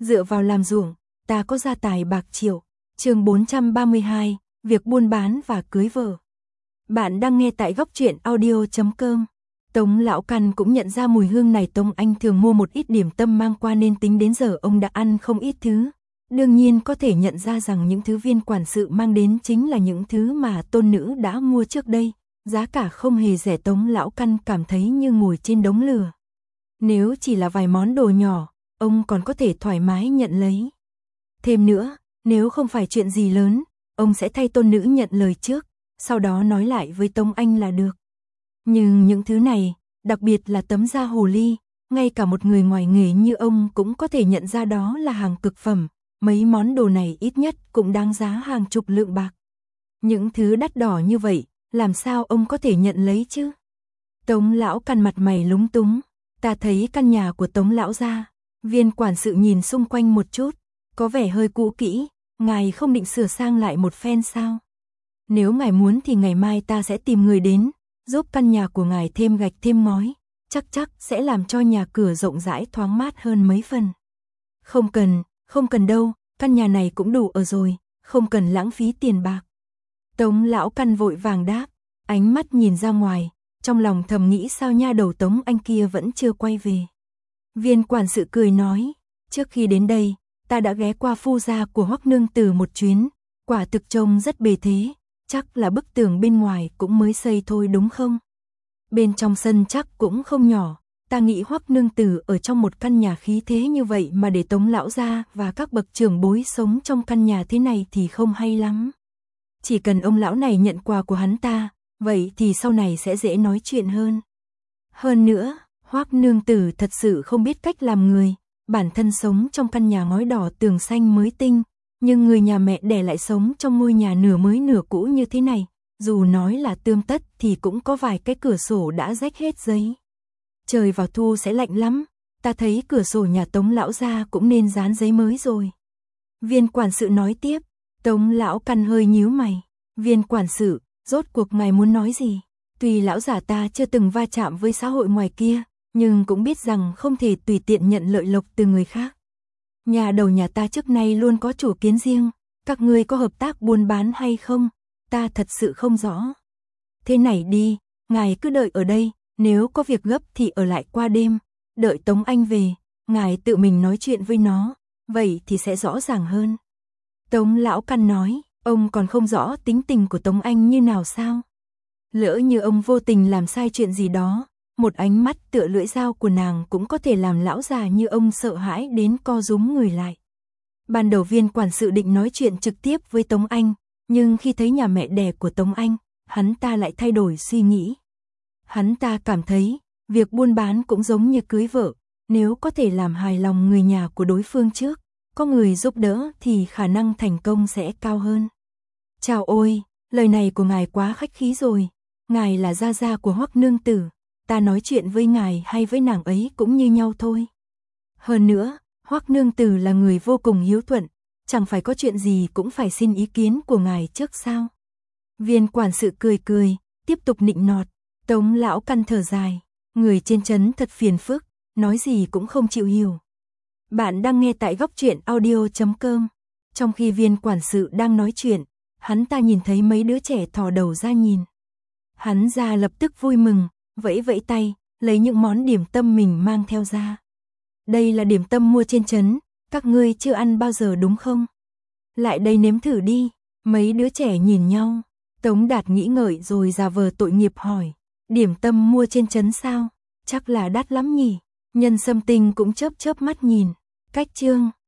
Dựa vào làm ruộng, ta có gia tài bạc triệu. Chương 432, việc buôn bán và cưới vợ. Bạn đang nghe tại góc truyện audio.com. Tống Lão Căn cũng nhận ra mùi hương này. Tống Anh thường mua một ít điểm tâm mang qua nên tính đến giờ ông đã ăn không ít thứ. Đương nhiên có thể nhận ra rằng những thứ viên quản sự mang đến chính là những thứ mà tôn nữ đã mua trước đây. Giá cả không hề rẻ. Tống Lão Căn cảm thấy như ngồi trên đống lửa. Nếu chỉ là vài món đồ nhỏ, ông còn có thể thoải mái nhận lấy. Thêm nữa, nếu không phải chuyện gì lớn, ông sẽ thay tôn nữ nhận lời trước, sau đó nói lại với Tống Anh là được. Nhưng những thứ này, đặc biệt là tấm da hồ ly, ngay cả một người ngoài nghề như ông cũng có thể nhận ra đó là hàng cực phẩm. Mấy món đồ này ít nhất cũng đáng giá hàng chục lượng bạc. Những thứ đắt đỏ như vậy, làm sao ông có thể nhận lấy chứ? Tống Lão Căn mặt mày lúng túng. Ta thấy căn nhà của Tống lão gia. Viên quản sự nhìn xung quanh một chút, có vẻ hơi cũ kỹ. Ngài không định sửa sang lại một phen sao? Nếu ngài muốn thì ngày mai ta sẽ tìm người đến, giúp căn nhà của ngài thêm gạch thêm ngói, chắc sẽ làm cho nhà cửa rộng rãi thoáng mát hơn mấy phần. Không cần đâu, căn nhà này cũng đủ ở rồi, không cần lãng phí tiền bạc. Tống Lão Căn vội vàng đáp, ánh mắt nhìn ra ngoài, trong lòng thầm nghĩ sao nha đầu Tống Anh kia vẫn chưa quay về. Viên quản sự cười nói, trước khi đến đây, ta đã ghé qua phu gia của Hoắc nương tử một chuyến, quả thực trông rất bề thế, chắc là bức tường bên ngoài cũng mới xây thôi đúng không? Bên trong sân chắc cũng không nhỏ, ta nghĩ Hoắc nương tử ở trong một căn nhà khí thế như vậy mà để Tống lão gia và các bậc trưởng bối sống trong căn nhà thế này thì không hay lắm. Chỉ cần ông lão này nhận quà của hắn ta, vậy thì sau này sẽ dễ nói chuyện hơn. Hơn nữa, Hoắc nương tử thật sự không biết cách làm người, bản thân sống trong căn nhà ngói đỏ tường xanh mới tinh, nhưng người nhà mẹ đẻ lại sống trong ngôi nhà nửa mới nửa cũ như thế này, dù nói là tươm tất thì cũng có vài cái cửa sổ đã rách hết giấy. Trời vào thu sẽ lạnh lắm, ta thấy cửa sổ nhà Tống lão gia cũng nên dán giấy mới rồi. Viên quản sự nói tiếp. Tống Lão Căn hơi nhíu mày. Viên quản sự, rốt cuộc ngài muốn nói gì? Tuy lão giả ta chưa từng va chạm với xã hội ngoài kia, nhưng cũng biết rằng không thể tùy tiện nhận lợi lộc từ người khác. Nhà đầu nhà ta trước nay luôn có chủ kiến riêng, các ngươi có hợp tác buôn bán hay không? Ta thật sự không rõ. Thế này đi, ngài cứ đợi ở đây, nếu có việc gấp thì ở lại qua đêm, đợi Tống Anh về, ngài tự mình nói chuyện với nó, vậy thì sẽ rõ ràng hơn. Tống Lão Căn nói, ông còn không rõ tính tình của Tống Anh như nào sao? Lỡ như ông vô tình làm sai chuyện gì đó, một ánh mắt tựa lưỡi dao của nàng cũng có thể làm lão già như ông sợ hãi đến co rúm người lại. Ban đầu viên quản sự định nói chuyện trực tiếp với Tống Anh, nhưng khi thấy nhà mẹ đẻ của Tống Anh, hắn ta lại thay đổi suy nghĩ. Hắn ta cảm thấy, việc buôn bán cũng giống như cưới vợ, nếu có thể làm hài lòng người nhà của đối phương trước, có người giúp đỡ thì khả năng thành công sẽ cao hơn. Chào ôi, lời này của ngài quá khách khí rồi, ngài là gia gia của Hoắc nương tử, ta nói chuyện với ngài hay với nàng ấy cũng như nhau thôi. Hơn nữa, Hoắc nương tử là người vô cùng hiếu thuận, chẳng phải có chuyện gì cũng phải xin ý kiến của ngài trước sao? Viên quản sự cười, tiếp tục nịnh nọt. Tống Lão Căn thở dài, người trên trấn thật phiền phức, nói gì cũng không chịu hiểu. Bạn đang nghe tại góc truyện audio.com. Trong khi viên quản sự đang nói chuyện, hắn ta nhìn thấy mấy đứa trẻ thò đầu ra nhìn. Hắn ra lập tức vui mừng, vẫy tay, lấy những món điểm tâm mình mang theo ra. Đây là điểm tâm mua trên trấn, các ngươi chưa ăn bao giờ đúng không? Lại đây nếm thử đi. Mấy đứa trẻ nhìn nhau. Tống Đạt nghĩ ngợi rồi giả vờ tội nghiệp hỏi, điểm tâm mua trên trấn sao? Chắc là đắt lắm nhỉ? Nhân Sâm Tinh cũng chớp mắt nhìn. Cách chương